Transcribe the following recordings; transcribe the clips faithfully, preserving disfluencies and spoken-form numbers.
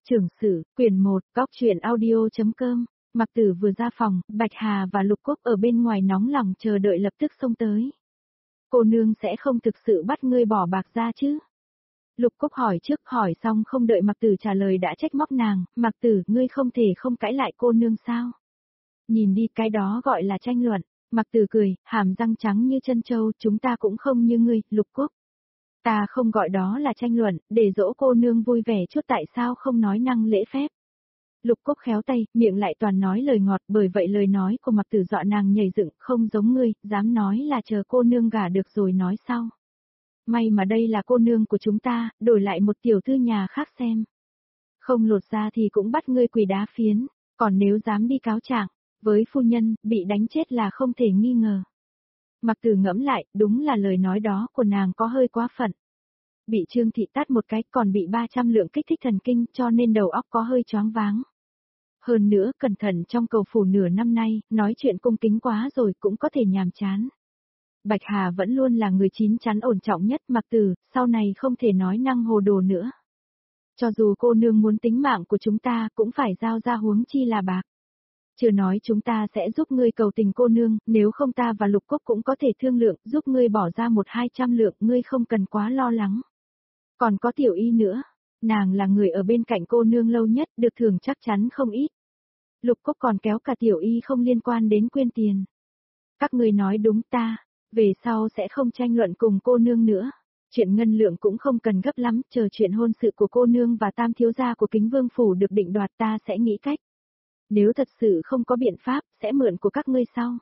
Trưởng sử, quyển một, góc truyện audio.com. Mặc Tử vừa ra phòng, Bạch Hà và Lục Cúc ở bên ngoài nóng lòng chờ đợi lập tức xông tới. Cô nương sẽ không thực sự bắt ngươi bỏ bạc ra chứ? Lục Cúc hỏi trước, hỏi xong không đợi Mặc Tử trả lời đã trách móc nàng, Mặc Tử, ngươi không thể không cãi lại cô nương sao? Nhìn đi, cái đó gọi là tranh luận. Mặc Tử cười, hàm răng trắng như chân trâu, chúng ta cũng không như ngươi, Lục Cúc. Ta không gọi đó là tranh luận, để dỗ cô nương vui vẻ chút, tại sao không nói năng lễ phép. Lục Cúc khéo tay, miệng lại toàn nói lời ngọt, bởi vậy lời nói của Mặc Tử dọa nàng nhảy dựng, không giống ngươi, dám nói là chờ cô nương gả được rồi nói sau. May mà đây là cô nương của chúng ta, đổi lại một tiểu thư nhà khác xem. Không lột ra thì cũng bắt ngươi quỳ đá phiến, còn nếu dám đi cáo trạng với phu nhân, bị đánh chết là không thể nghi ngờ. Mặc Tử ngẫm lại, đúng là lời nói đó của nàng có hơi quá phận. Bị Trương Thị tát một cái, còn bị ba trăm lượng kích thích thần kinh, cho nên đầu óc có hơi choáng váng. Hơn nữa, cẩn thận trong cầu phủ nửa năm nay, nói chuyện cung kính quá rồi cũng có thể nhàm chán. Bạch Hà vẫn luôn là người chín chắn ổn trọng nhất, Mặc Tử, sau này không thể nói năng hồ đồ nữa. Cho dù cô nương muốn tính mạng của chúng ta, cũng phải giao ra, huống chi là bạc. Chưa nói chúng ta sẽ giúp ngươi cầu tình cô nương, nếu không ta và Lục Cúc cũng có thể thương lượng, giúp ngươi bỏ ra một hai trăm lượng, ngươi không cần quá lo lắng. Còn có Tiểu Y nữa, nàng là người ở bên cạnh cô nương lâu nhất, được thưởng chắc chắn không ít. Lục Cúc còn kéo cả Tiểu Y không liên quan đến quyên tiền. Các ngươi nói đúng, ta, về sau sẽ không tranh luận cùng cô nương nữa. Chuyện ngân lượng cũng không cần gấp lắm, chờ chuyện hôn sự của cô nương và tam thiếu gia của Kính Vương phủ được định đoạt ta sẽ nghĩ cách. Nếu thật sự không có biện pháp, sẽ mượn của các ngươi sau.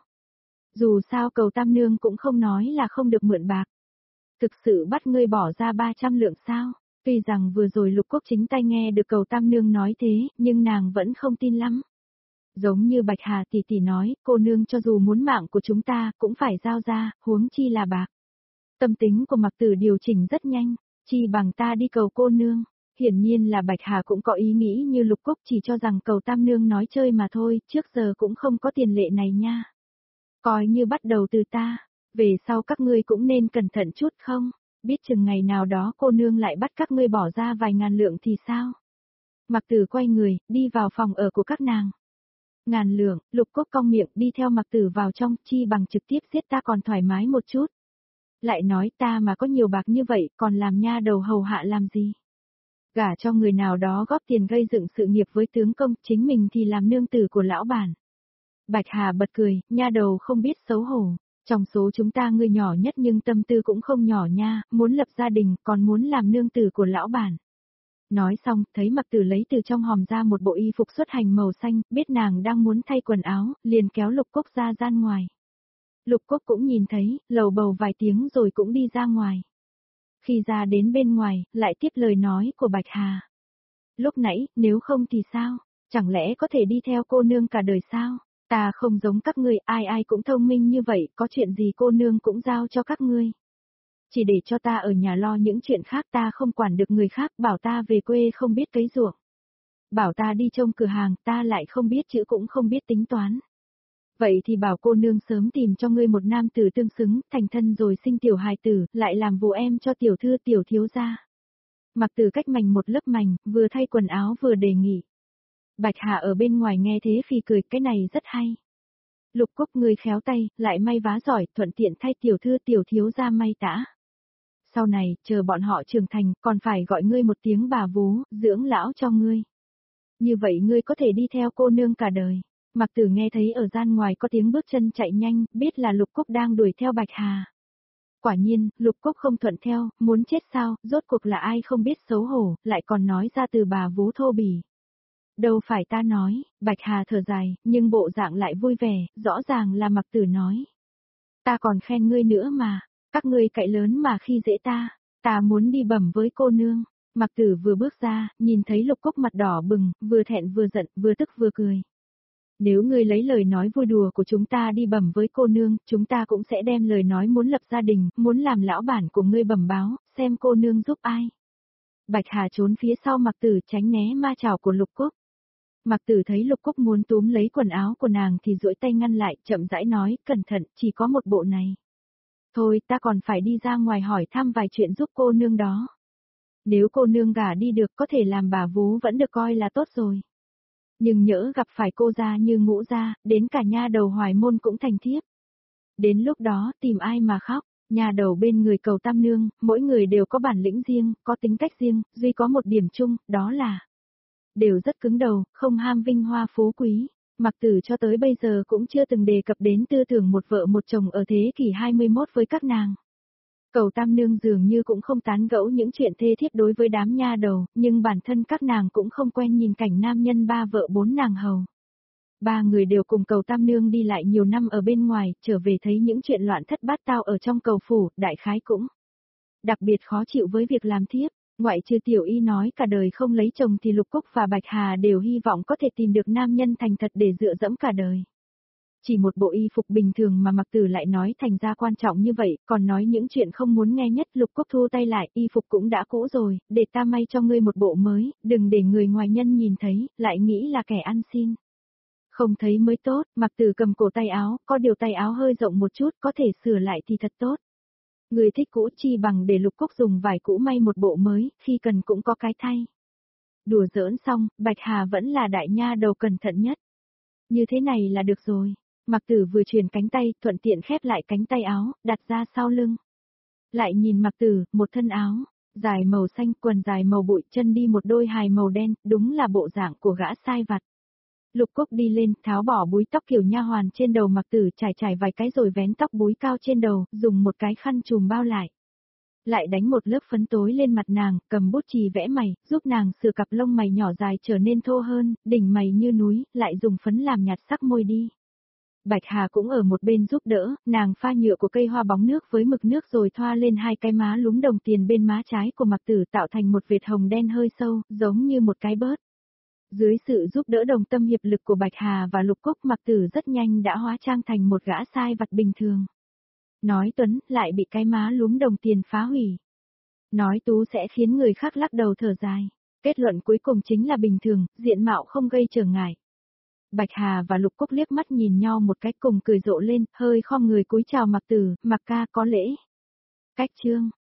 Dù sao cầu tam nương cũng không nói là không được mượn bạc. Thực sự bắt ngươi bỏ ra ba trăm lượng sao? Tuy rằng vừa rồi Lục Cúc chính tay nghe được cầu tam nương nói thế, nhưng nàng vẫn không tin lắm. Giống như Bạch Hà tỷ tỷ nói, cô nương cho dù muốn mạng của chúng ta, cũng phải giao ra, huống chi là bạc. Tâm tính của Mặc Tử điều chỉnh rất nhanh, chi bằng ta đi cầu cô nương. Hiển nhiên là Bạch Hà cũng có ý nghĩ như Lục Cúc, chỉ cho rằng cầu tam nương nói chơi mà thôi, trước giờ cũng không có tiền lệ này nha. Coi như bắt đầu từ ta, về sau các ngươi cũng nên cẩn thận chút không, biết chừng ngày nào đó cô nương lại bắt các ngươi bỏ ra vài ngàn lượng thì sao. Mặc Tử quay người, đi vào phòng ở của các nàng. Ngàn lượng, Lục Cúc cong miệng đi theo Mặc Tử vào trong, chi bằng trực tiếp giết ta còn thoải mái một chút. Lại nói ta mà có nhiều bạc như vậy, còn làm nha đầu hầu hạ làm gì? Gả cho người nào đó góp tiền gây dựng sự nghiệp với tướng công, chính mình thì làm nương tử của lão bản. Bạch Hà bật cười, nha đầu không biết xấu hổ. Trong số chúng ta ngươi nhỏ nhất nhưng tâm tư cũng không nhỏ nha, muốn lập gia đình, còn muốn làm nương tử của lão bản. Nói xong, thấy Mặc Tử lấy từ trong hòm ra một bộ y phục xuất hành màu xanh, biết nàng đang muốn thay quần áo, liền kéo Lục Cúc ra gian ngoài. Lục Cúc cũng nhìn thấy, lầu bầu vài tiếng rồi cũng đi ra ngoài. Khi ra đến bên ngoài, lại tiếp lời nói của Bạch Hà. Lúc nãy, nếu không thì sao? Chẳng lẽ có thể đi theo cô nương cả đời sao? Ta không giống các ngươi, ai ai cũng thông minh như vậy, có chuyện gì cô nương cũng giao cho các ngươi. Chỉ để cho ta ở nhà lo những chuyện khác, ta không quản được người khác, bảo ta về quê không biết cấy ruộng. Bảo ta đi trông cửa hàng, ta lại không biết chữ cũng không biết tính toán. Vậy thì bảo cô nương sớm tìm cho ngươi một nam tử tương xứng, thành thân rồi sinh tiểu hài tử, lại làm vụ em cho tiểu thư tiểu thiếu gia. Mặc Tử cách mành một lớp mành, vừa thay quần áo vừa đề nghị. Bạch Hà ở bên ngoài nghe thế phì cười, cái này rất hay. Lục Cúc ngươi khéo tay, lại may vá giỏi, thuận tiện thay tiểu thư tiểu thiếu gia may tã. Sau này, chờ bọn họ trưởng thành, còn phải gọi ngươi một tiếng bà vú, dưỡng lão cho ngươi. Như vậy ngươi có thể đi theo cô nương cả đời. Mặc Tử nghe thấy ở gian ngoài có tiếng bước chân chạy nhanh, biết là Lục Cúc đang đuổi theo Bạch Hà. Quả nhiên, Lục Cúc không thuận theo, muốn chết sao, rốt cuộc là ai không biết xấu hổ, lại còn nói ra từ bà vú thô bỉ. Đâu phải ta nói, Bạch Hà thở dài, nhưng bộ dạng lại vui vẻ, rõ ràng là Mặc Tử nói. Ta còn khen ngươi nữa mà, các ngươi cậy lớn mà khi dễ ta, ta muốn đi bẩm với cô nương. Mặc Tử vừa bước ra, nhìn thấy Lục Cúc mặt đỏ bừng, vừa thẹn vừa giận, vừa tức vừa cười. Nếu ngươi lấy lời nói vui đùa của chúng ta đi bẩm với cô nương, chúng ta cũng sẽ đem lời nói muốn lập gia đình, muốn làm lão bản của ngươi bẩm báo, xem cô nương giúp ai. Bạch Hà trốn phía sau Mặc Tử tránh né ma chảo của Lục Cúc. Mặc Tử thấy Lục Cúc muốn túm lấy quần áo của nàng thì duỗi tay ngăn lại, chậm rãi nói, cẩn thận, chỉ có một bộ này. Thôi, ta còn phải đi ra ngoài hỏi thăm vài chuyện giúp cô nương đó. Nếu cô nương gả đi được có thể làm bà vú vẫn được coi là tốt rồi. Nhưng nhỡ gặp phải cô gia như Ngũ gia, đến cả nha đầu Hoài Môn cũng thành thiếp. Đến lúc đó tìm ai mà khóc, nha đầu bên người Cầu Tam Nương, mỗi người đều có bản lĩnh riêng, có tính cách riêng, duy có một điểm chung, đó là đều rất cứng đầu, không ham vinh hoa phú quý. Mặc Tử cho tới bây giờ cũng chưa từng đề cập đến tư tưởng một vợ một chồng ở thế kỷ hai mươi mốt với các nàng. Cầu Tam Nương dường như cũng không tán gẫu những chuyện thê thiếp đối với đám nha đầu, nhưng bản thân các nàng cũng không quen nhìn cảnh nam nhân ba vợ bốn nàng hầu. Ba người đều cùng Cầu Tam Nương đi lại nhiều năm ở bên ngoài, trở về thấy những chuyện loạn thất bát tao ở trong cầu phủ, đại khái cũng đặc biệt khó chịu với việc làm thiếp. Ngoại trừ Tiểu Y nói cả đời không lấy chồng thì Lục Cúc và Bạch Hà đều hy vọng có thể tìm được nam nhân thành thật để dựa dẫm cả đời. Chỉ một bộ y phục bình thường mà Mặc Tử lại nói thành ra quan trọng như vậy, còn nói những chuyện không muốn nghe nhất. Lục Cúc thu tay lại, y phục cũng đã cũ rồi, để ta may cho ngươi một bộ mới, đừng để người ngoài nhân nhìn thấy, lại nghĩ là kẻ ăn xin. Không thấy mới tốt, Mặc Tử cầm cổ tay áo, có điều tay áo hơi rộng một chút, có thể sửa lại thì thật tốt. Người thích cũ chi bằng để Lục Cúc dùng vải cũ may một bộ mới, khi cần cũng có cái thay. Đùa giỡn xong, Bạch Hà vẫn là đại nha đầu cẩn thận nhất. Như thế này là được rồi. Mặc Tử vừa truyền cánh tay, thuận tiện khép lại cánh tay áo, đặt ra sau lưng. Lại nhìn Mặc Tử, một thân áo, dài màu xanh, quần dài màu bụi, chân đi một đôi hài màu đen, đúng là bộ dạng của gã sai vặt. Lục Cúc đi lên, tháo bỏ búi tóc kiểu nha hoàn trên đầu Mặc Tử, trải trải vài cái rồi vén tóc búi cao trên đầu, dùng một cái khăn trùm bao lại. Lại đánh một lớp phấn tối lên mặt nàng, cầm bút chì vẽ mày, giúp nàng sửa cặp lông mày nhỏ dài trở nên thô hơn, đỉnh mày như núi, lại dùng phấn làm nhạt sắc môi đi. Bạch Hà cũng ở một bên giúp đỡ, nàng pha nhựa của cây hoa bóng nước với mực nước rồi thoa lên hai cái má lúm đồng tiền bên má trái của Mặc Tử tạo thành một vệt hồng đen hơi sâu, giống như một cái bớt. Dưới sự giúp đỡ đồng tâm hiệp lực của Bạch Hà và Lục Cúc, Mặc Tử rất nhanh đã hóa trang thành một gã sai vặt bình thường. Nói tuấn, lại bị cái má lúm đồng tiền phá hủy. Nói tú sẽ khiến người khác lắc đầu thở dài. Kết luận cuối cùng chính là bình thường, diện mạo không gây trở ngại. Bạch Hà và Lục Cúc liếc mắt nhìn nhau một cách cùng cười rộ lên, hơi khom người cúi chào Mặc Tử, Mặc ca có lễ. Cách chương.